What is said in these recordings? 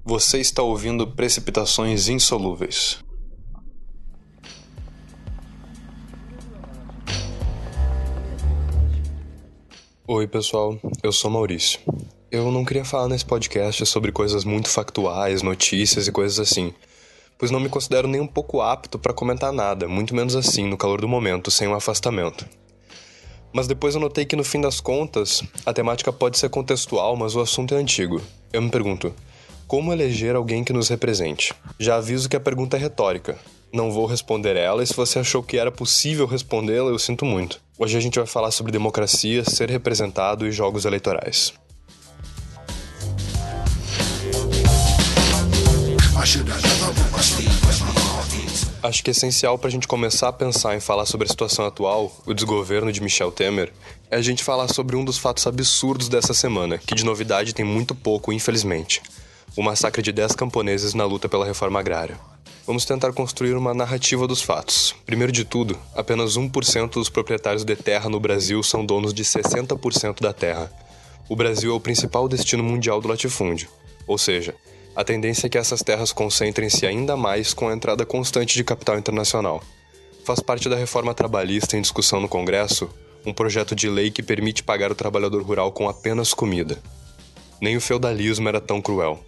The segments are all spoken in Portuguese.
Você está ouvindo Precipitações Insolúveis. Oi pessoal, eu sou Maurício. Eu não queria falar nesse podcast sobre coisas muito factuais, notícias e coisas assim, pois não me considero nem um pouco apto para comentar nada, muito menos assim, no calor do momento, sem um afastamento. Mas depois eu notei que no fim das contas, a temática pode ser contextual, mas o assunto é antigo. Eu me pergunto, como eleger alguém que nos represente? Já aviso que a pergunta é retórica. Não vou responder ela e se você achou que era possível respondê-la, eu sinto muito. Hoje a gente vai falar sobre democracia, ser representado e jogos eleitorais. Acho que é essencial para a gente começar a pensar em falar sobre a situação atual, o desgoverno de Michel Temer, é a gente falar sobre um dos fatos absurdos dessa semana, que de novidade tem muito pouco, infelizmente. O massacre de 10 camponeses na luta pela reforma agrária. Vamos tentar construir uma narrativa dos fatos. Primeiro de tudo, apenas 1% dos proprietários de terra no Brasil são donos de 60% da terra. O Brasil é o principal destino mundial do latifúndio, ou seja, a tendência é que essas terras concentrem-se ainda mais com a entrada constante de capital internacional. Faz parte da reforma trabalhista em discussão no Congresso um projeto de lei que permite pagar o trabalhador rural com apenas comida. Nem o feudalismo era tão cruel.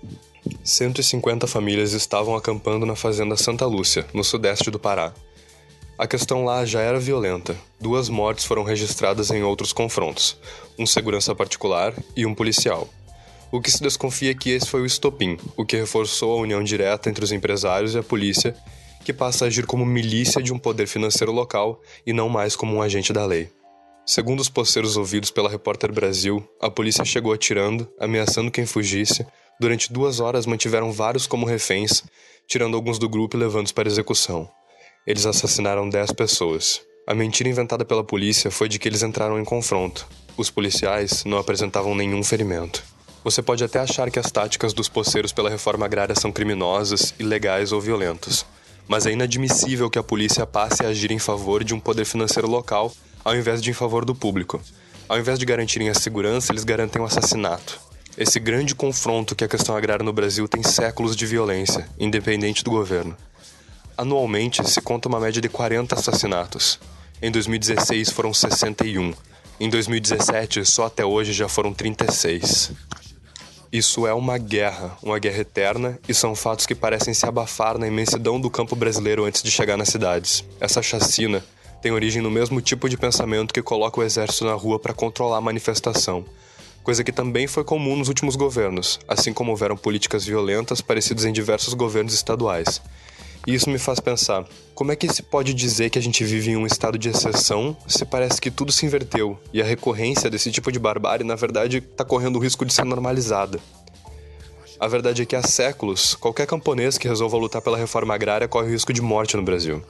150 famílias estavam acampando na fazenda Santa Lúcia, no sudeste do Pará. A questão lá já era violenta. 2 mortes foram registradas em outros confrontos, um segurança particular e um policial. O que se desconfia é que esse foi o estopim, o que reforçou a união direta entre os empresários e a polícia, que passa a agir como milícia de um poder financeiro local e não mais como um agente da lei. Segundo os poceiros ouvidos pela Repórter Brasil, a polícia chegou atirando, ameaçando quem fugisse. Durante 2 horas mantiveram vários como reféns, tirando alguns do grupo e levando-os para execução. Eles assassinaram 10 pessoas. A mentira inventada pela polícia foi de que eles entraram em confronto. Os policiais não apresentavam nenhum ferimento. Você pode até achar que as táticas dos poceiros pela reforma agrária são criminosas, ilegais ou violentas, mas é inadmissível que a polícia passe a agir em favor de um poder financeiro local ao invés de em favor do público. Ao invés de garantirem a segurança, eles garantem o assassinato. Esse grande confronto que a questão agrária no Brasil tem séculos de violência, independente do governo. Anualmente, se conta uma média de 40 assassinatos. Em 2016 foram 61. Em 2017, só até hoje já foram 36. Isso é uma guerra eterna, e são fatos que parecem se abafar na imensidão do campo brasileiro antes de chegar nas cidades. Essa chacina tem origem no mesmo tipo de pensamento que coloca o exército na rua para controlar a manifestação, coisa que também foi comum nos últimos governos, assim como houveram políticas violentas parecidas em diversos governos estaduais. E isso me faz pensar, como é que se pode dizer que a gente vive em um estado de exceção se parece que tudo se inverteu e a recorrência desse tipo de barbárie, na verdade, está correndo o risco de ser normalizada? A verdade é que há séculos, qualquer camponês que resolva lutar pela reforma agrária corre o risco de morte no Brasil.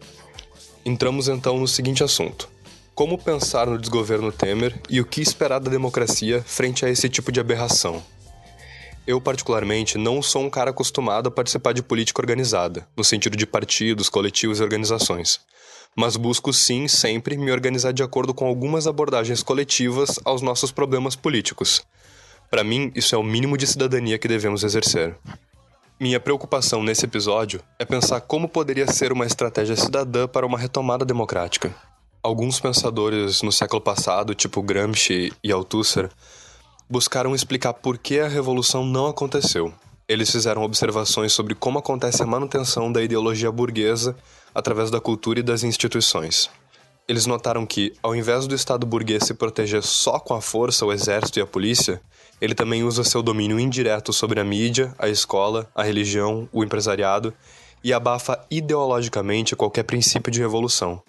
Entramos então no seguinte assunto. Como pensar no desgoverno Temer e o que esperar da democracia frente a esse tipo de aberração? Eu, particularmente, não sou um cara acostumado a participar de política organizada, no sentido de partidos, coletivos e organizações. Mas busco sim, sempre, me organizar de acordo com algumas abordagens coletivas aos nossos problemas políticos. Para mim, isso é o mínimo de cidadania que devemos exercer. Minha preocupação nesse episódio é pensar como poderia ser uma estratégia cidadã para uma retomada democrática. Alguns pensadores no século passado, tipo Gramsci e Althusser, buscaram explicar por que a revolução não aconteceu. Eles fizeram observações sobre como acontece a manutenção da ideologia burguesa através da cultura e das instituições. Eles notaram que, ao invés do Estado burguês se proteger só com a força, o exército e a polícia, ele também usa seu domínio indireto sobre a mídia, a escola, a religião, o empresariado e abafa ideologicamente qualquer princípio de revolução.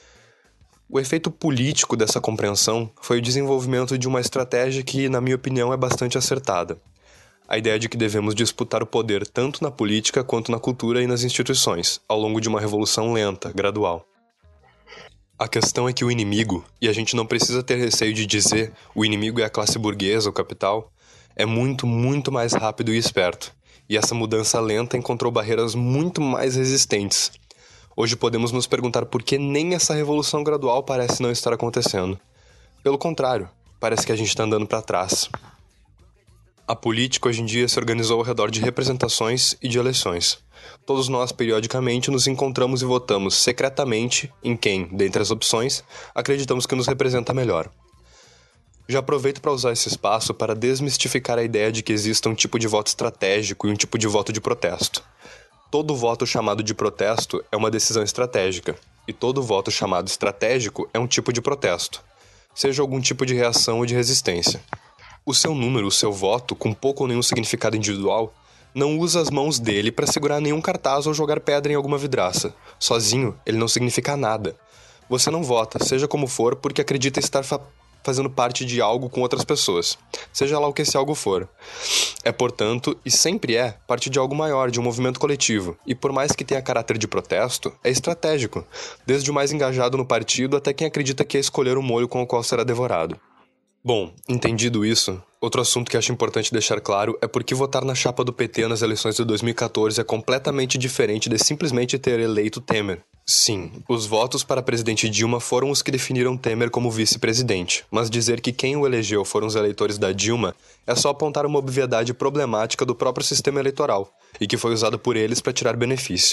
O efeito político dessa compreensão foi o desenvolvimento de uma estratégia que, na minha opinião, é bastante acertada. A ideia de que devemos disputar o poder tanto na política quanto na cultura e nas instituições, ao longo de uma revolução lenta, gradual. A questão é que o inimigo, e a gente não precisa ter receio de dizer o inimigo é a classe burguesa, o capital, é muito, muito mais rápido e esperto, e essa mudança lenta encontrou barreiras muito mais resistentes. Hoje podemos nos perguntar por que nem essa revolução gradual parece não estar acontecendo. Pelo contrário, parece que a gente está andando para trás. A política hoje em dia se organizou ao redor de representações e de eleições. Todos nós, periodicamente, nos encontramos e votamos secretamente em quem, dentre as opções, acreditamos que nos representa melhor. Já aproveito para usar esse espaço para desmistificar a ideia de que exista um tipo de voto estratégico e um tipo de voto de protesto. Todo voto chamado de protesto é uma decisão estratégica, e todo voto chamado estratégico é um tipo de protesto, seja algum tipo de reação ou de resistência. O seu número, o seu voto, com pouco ou nenhum significado individual, não usa as mãos dele para segurar nenhum cartaz ou jogar pedra em alguma vidraça. Sozinho, ele não significa nada. Você não vota, seja como for, porque acredita estar fazendo parte de algo com outras pessoas, seja lá o que esse algo for. É, portanto, e sempre é, parte de algo maior, de um movimento coletivo, e por mais que tenha caráter de protesto, é estratégico, desde o mais engajado no partido até quem acredita que é escolher o molho com o qual será devorado. Bom, entendido isso, outro assunto que acho importante deixar claro é porque votar na chapa do PT nas eleições de 2014 é completamente diferente de simplesmente ter eleito Temer. Sim, os votos para presidente Dilma foram os que definiram Temer como vice-presidente, mas dizer que quem o elegeu foram os eleitores da Dilma é só apontar uma obviedade problemática do próprio sistema eleitoral, e que foi usado por eles para tirar benefício.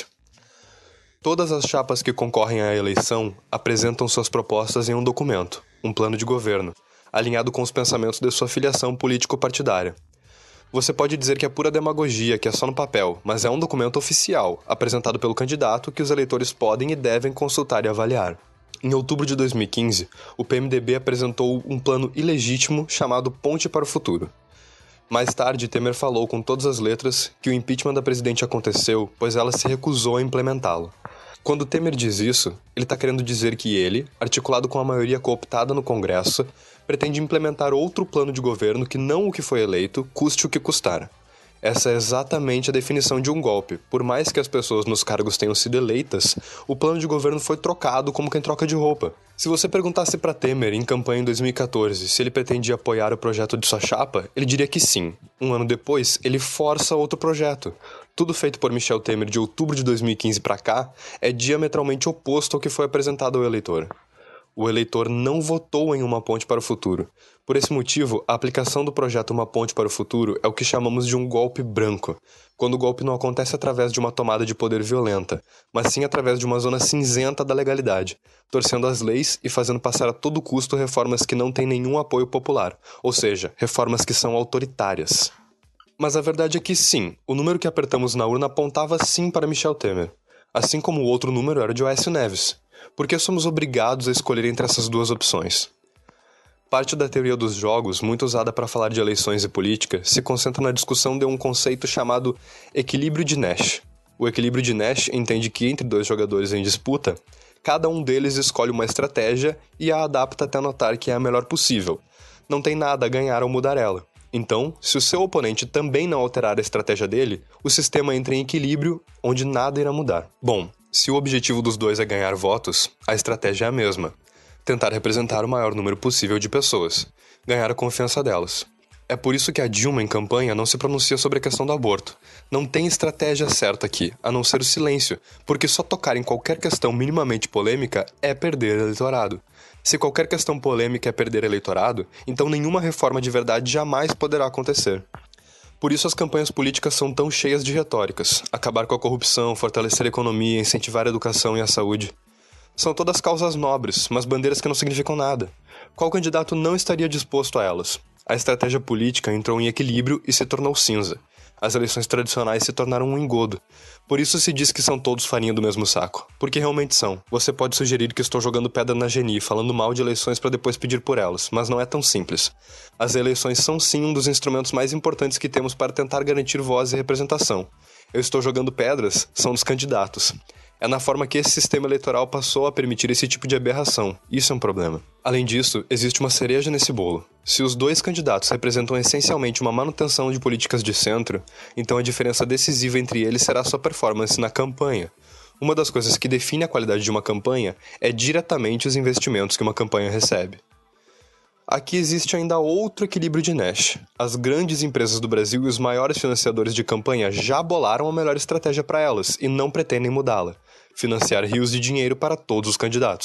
Todas as chapas que concorrem à eleição apresentam suas propostas em um documento, um plano de governo, alinhado com os pensamentos de sua filiação político-partidária. Você pode dizer que é pura demagogia, que é só no papel, mas é um documento oficial, apresentado pelo candidato, que os eleitores podem e devem consultar e avaliar. Em outubro de 2015, o PMDB apresentou um plano ilegítimo chamado Ponte para o Futuro. Mais tarde, Temer falou com todas as letras que o impeachment da presidente aconteceu, pois ela se recusou a implementá-lo. Quando Temer diz isso, ele está querendo dizer que ele, articulado com a maioria cooptada no Congresso, pretende implementar outro plano de governo que não o que foi eleito, custe o que custar. Essa é exatamente a definição de um golpe. Por mais que as pessoas nos cargos tenham sido eleitas, o plano de governo foi trocado como quem troca de roupa. Se você perguntasse para Temer, em campanha em 2014, se ele pretendia apoiar o projeto de sua chapa, ele diria que sim. Um ano depois, ele força outro projeto. Tudo feito por Michel Temer de outubro de 2015 para cá é diametralmente oposto ao que foi apresentado ao eleitor. O eleitor não votou em uma ponte para o futuro. Por esse motivo, a aplicação do projeto Uma Ponte para o Futuro é o que chamamos de um golpe branco, quando o golpe não acontece através de uma tomada de poder violenta, mas sim através de uma zona cinzenta da legalidade, torcendo as leis e fazendo passar a todo custo reformas que não têm nenhum apoio popular, ou seja, reformas que são autoritárias. Mas a verdade é que sim, o número que apertamos na urna apontava sim para Michel Temer, assim como o outro número era de Aécio Neves. Porque somos obrigados a escolher entre essas duas opções. Parte da teoria dos jogos, muito usada para falar de eleições e política, se concentra na discussão de um conceito chamado equilíbrio de Nash. O equilíbrio de Nash entende que entre dois jogadores em disputa, cada um deles escolhe uma estratégia e a adapta até notar que é a melhor possível. Não tem nada a ganhar ao mudar ela. Então, se o seu oponente também não alterar a estratégia dele, o sistema entra em equilíbrio, onde nada irá mudar. Bom, se o objetivo dos dois é ganhar votos, a estratégia é a mesma. Tentar representar o maior número possível de pessoas. Ganhar a confiança delas. É por isso que a Dilma, em campanha, não se pronuncia sobre a questão do aborto. Não tem estratégia certa aqui, a não ser o silêncio, porque só tocar em qualquer questão minimamente polêmica é perder eleitorado. Se qualquer questão polêmica é perder eleitorado, então nenhuma reforma de verdade jamais poderá acontecer. Por isso as campanhas políticas são tão cheias de retóricas. Acabar com a corrupção, fortalecer a economia, incentivar a educação e a saúde. São todas causas nobres, mas bandeiras que não significam nada. Qual candidato não estaria disposto a elas? A estratégia política entrou em equilíbrio e se tornou cinza. As eleições tradicionais se tornaram um engodo. Por isso se diz que são todos farinha do mesmo saco. Porque realmente são. Você pode sugerir que estou jogando pedra na Geni, falando mal de eleições para depois pedir por elas, mas não é tão simples. As eleições são sim um dos instrumentos mais importantes que temos para tentar garantir voz e representação. Eu estou jogando pedras, são dos candidatos. É na forma que esse sistema eleitoral passou a permitir esse tipo de aberração. Isso é um problema. Além disso, existe uma cereja nesse bolo. Se os dois candidatos representam essencialmente uma manutenção de políticas de centro, então a diferença decisiva entre eles será sua performance na campanha. Uma das coisas que define a qualidade de uma campanha é diretamente os investimentos que uma campanha recebe. Aqui existe ainda outro equilíbrio de Nash. As grandes empresas do Brasil e os maiores financiadores de campanha já bolaram a melhor estratégia para elas e não pretendem mudá-la: financiar rios de dinheiro para todos os candidatos.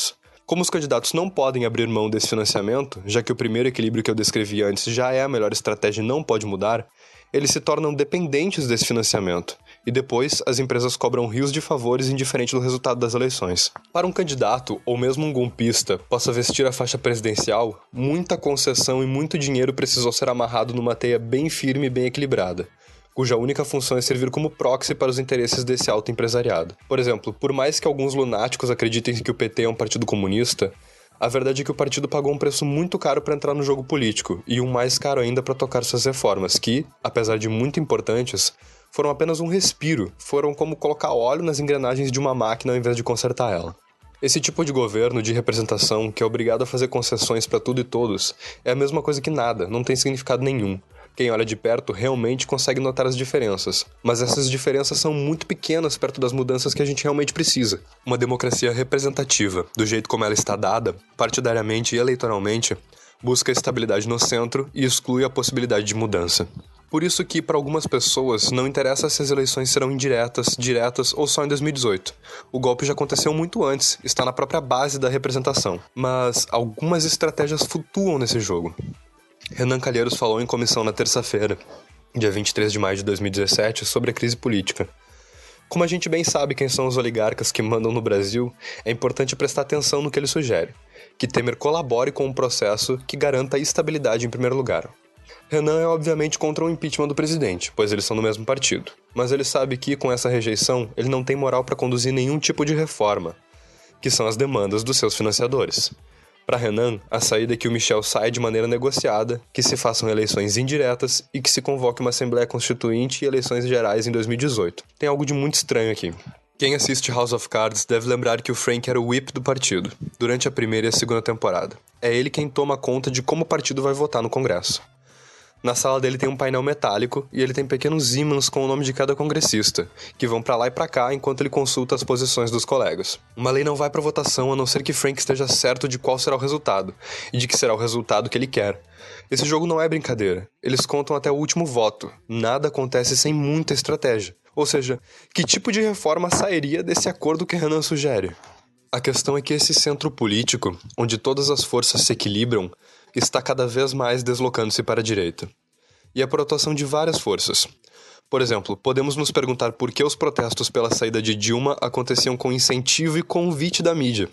Como os candidatos não podem abrir mão desse financiamento, já que o primeiro equilíbrio que eu descrevi antes já é a melhor estratégia e não pode mudar, eles se tornam dependentes desse financiamento, e depois as empresas cobram rios de favores indiferente do resultado das eleições. Para um candidato, ou mesmo um golpista, possa vestir a faixa presidencial, muita concessão e muito dinheiro precisou ser amarrado numa teia bem firme e bem equilibrada, cuja única função é servir como proxy para os interesses desse alto empresariado. Por exemplo, por mais que alguns lunáticos acreditem que o PT é um partido comunista, a verdade é que o partido pagou um preço muito caro para entrar no jogo político, e um mais caro ainda para tocar suas reformas, que, apesar de muito importantes, foram apenas um respiro, foram como colocar óleo nas engrenagens de uma máquina ao invés de consertar ela. Esse tipo de governo de representação, que é obrigado a fazer concessões para tudo e todos, é a mesma coisa que nada, não tem significado nenhum. Quem olha de perto realmente consegue notar as diferenças, mas essas diferenças são muito pequenas perto das mudanças que a gente realmente precisa. Uma democracia representativa, do jeito como ela está dada, partidariamente e eleitoralmente, busca estabilidade no centro e exclui a possibilidade de mudança. Por isso que, para algumas pessoas, não interessa se as eleições serão indiretas, diretas ou só em 2018. O golpe já aconteceu muito antes, está na própria base da representação. Mas algumas estratégias flutuam nesse jogo. Renan Calheiros falou em comissão na terça-feira, dia 23 de maio de 2017, sobre a crise política. Como a gente bem sabe quem são os oligarcas que mandam no Brasil, é importante prestar atenção no que ele sugere, que Temer colabore com um processo que garanta a estabilidade em primeiro lugar. Renan é obviamente contra o impeachment do presidente, pois eles são do mesmo partido, mas ele sabe que, com essa rejeição, ele não tem moral para conduzir nenhum tipo de reforma, que são as demandas dos seus financiadores. Para Renan, a saída é que o Michel saia de maneira negociada, que se façam eleições indiretas e que se convoque uma Assembleia Constituinte e eleições gerais em 2018. Tem algo de muito estranho aqui. Quem assiste House of Cards deve lembrar que o Frank era o whip do partido, durante a primeira e a segunda temporada. É ele quem toma conta de como o partido vai votar no Congresso. Na sala dele tem um painel metálico e ele tem pequenos ímãs com o nome de cada congressista, que vão pra lá e pra cá enquanto ele consulta as posições dos colegas. Uma lei não vai pra votação a não ser que Frank esteja certo de qual será o resultado, e de que será o resultado que ele quer. Esse jogo não é brincadeira. Eles contam até o último voto. Nada acontece sem muita estratégia. Ou seja, que tipo de reforma sairia desse acordo que Renan sugere? A questão é que esse centro político, onde todas as forças se equilibram, está cada vez mais deslocando-se para a direita. E é por atuação de várias forças. Por exemplo, podemos nos perguntar por que os protestos pela saída de Dilma aconteciam com incentivo e convite da mídia,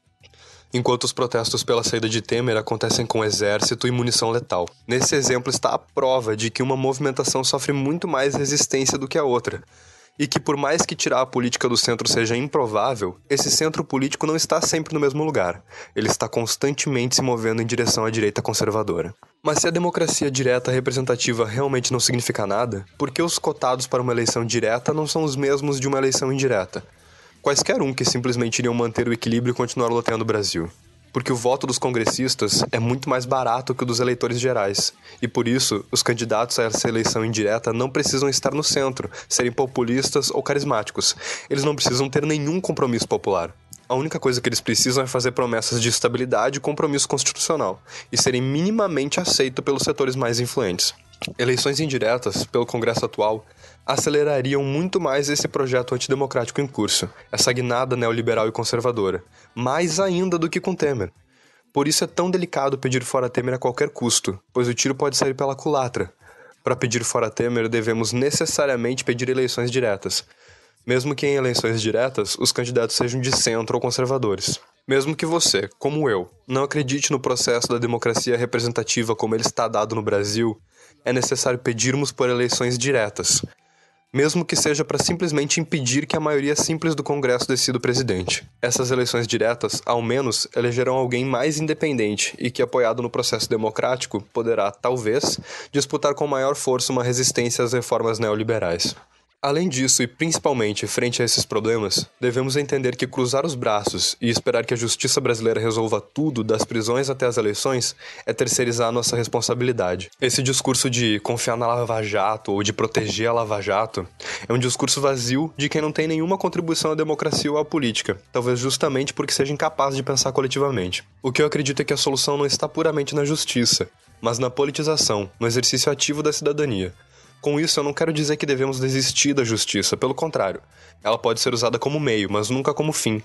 enquanto os protestos pela saída de Temer acontecem com exército e munição letal. Nesse exemplo está a prova de que uma movimentação sofre muito mais resistência do que a outra, e que por mais que tirar a política do centro seja improvável, esse centro político não está sempre no mesmo lugar. Ele está constantemente se movendo em direção à direita conservadora. Mas se a democracia direta representativa realmente não significa nada, por que os cotados para uma eleição direta não são os mesmos de uma eleição indireta? Quaisquer um que simplesmente iriam manter o equilíbrio e continuar loteando o Brasil. Porque o voto dos congressistas é muito mais barato que o dos eleitores gerais. E por isso, os candidatos a essa eleição indireta não precisam estar no centro, serem populistas ou carismáticos. Eles não precisam ter nenhum compromisso popular. A única coisa que eles precisam é fazer promessas de estabilidade e compromisso constitucional, e serem minimamente aceitos pelos setores mais influentes. Eleições indiretas, pelo Congresso atual, acelerariam muito mais esse projeto antidemocrático em curso, essa guinada neoliberal e conservadora, mais ainda do que com Temer. Por isso é tão delicado pedir fora Temer a qualquer custo, pois o tiro pode sair pela culatra. Para pedir fora Temer, devemos necessariamente pedir eleições diretas, mesmo que em eleições diretas os candidatos sejam de centro ou conservadores. Mesmo que você, como eu, não acredite no processo da democracia representativa como ele está dado no Brasil, é necessário pedirmos por eleições diretas, mesmo que seja para simplesmente impedir que a maioria simples do Congresso decida o presidente. Essas eleições diretas, ao menos, elegerão alguém mais independente e que, apoiado no processo democrático, poderá, talvez, disputar com maior força uma resistência às reformas neoliberais. Além disso, e principalmente frente a esses problemas, devemos entender que cruzar os braços e esperar que a justiça brasileira resolva tudo, das prisões até as eleições, é terceirizar a nossa responsabilidade. Esse discurso de confiar na Lava Jato ou de proteger a Lava Jato é um discurso vazio de quem não tem nenhuma contribuição à democracia ou à política, talvez justamente porque seja incapaz de pensar coletivamente. O que eu acredito é que a solução não está puramente na justiça, mas na politização, no exercício ativo da cidadania. Com isso, eu não quero dizer que devemos desistir da justiça, pelo contrário. Ela pode ser usada como meio, mas nunca como fim.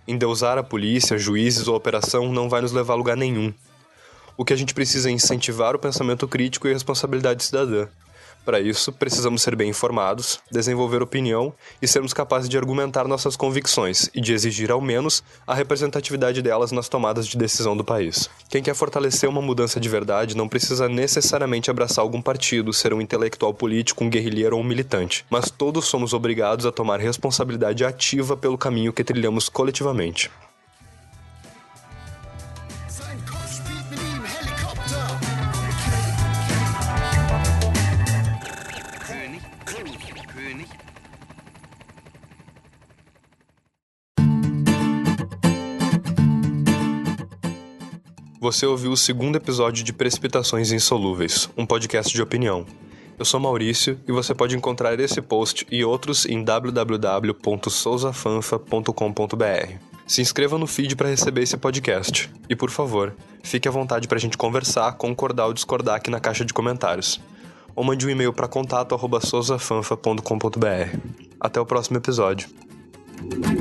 Endeusar a polícia, juízes ou operação não vai nos levar a lugar nenhum. O que a gente precisa é incentivar o pensamento crítico e a responsabilidade cidadã. Para isso, precisamos ser bem informados, desenvolver opinião e sermos capazes de argumentar nossas convicções e de exigir, ao menos, a representatividade delas nas tomadas de decisão do país. Quem quer fortalecer uma mudança de verdade não precisa necessariamente abraçar algum partido, ser um intelectual político, um guerrilheiro ou um militante, mas todos somos obrigados a tomar responsabilidade ativa pelo caminho que trilhamos coletivamente. Você ouviu o segundo episódio de Precipitações Insolúveis, um podcast de opinião. Eu sou Maurício e você pode encontrar esse post e outros em www.souzafanfa.com.br. Se inscreva no feed para receber esse podcast. E, por favor, fique à vontade para a gente conversar, concordar ou discordar aqui na caixa de comentários. Ou mande um e-mail para contato@souzafanfa.com.br. Até o próximo episódio.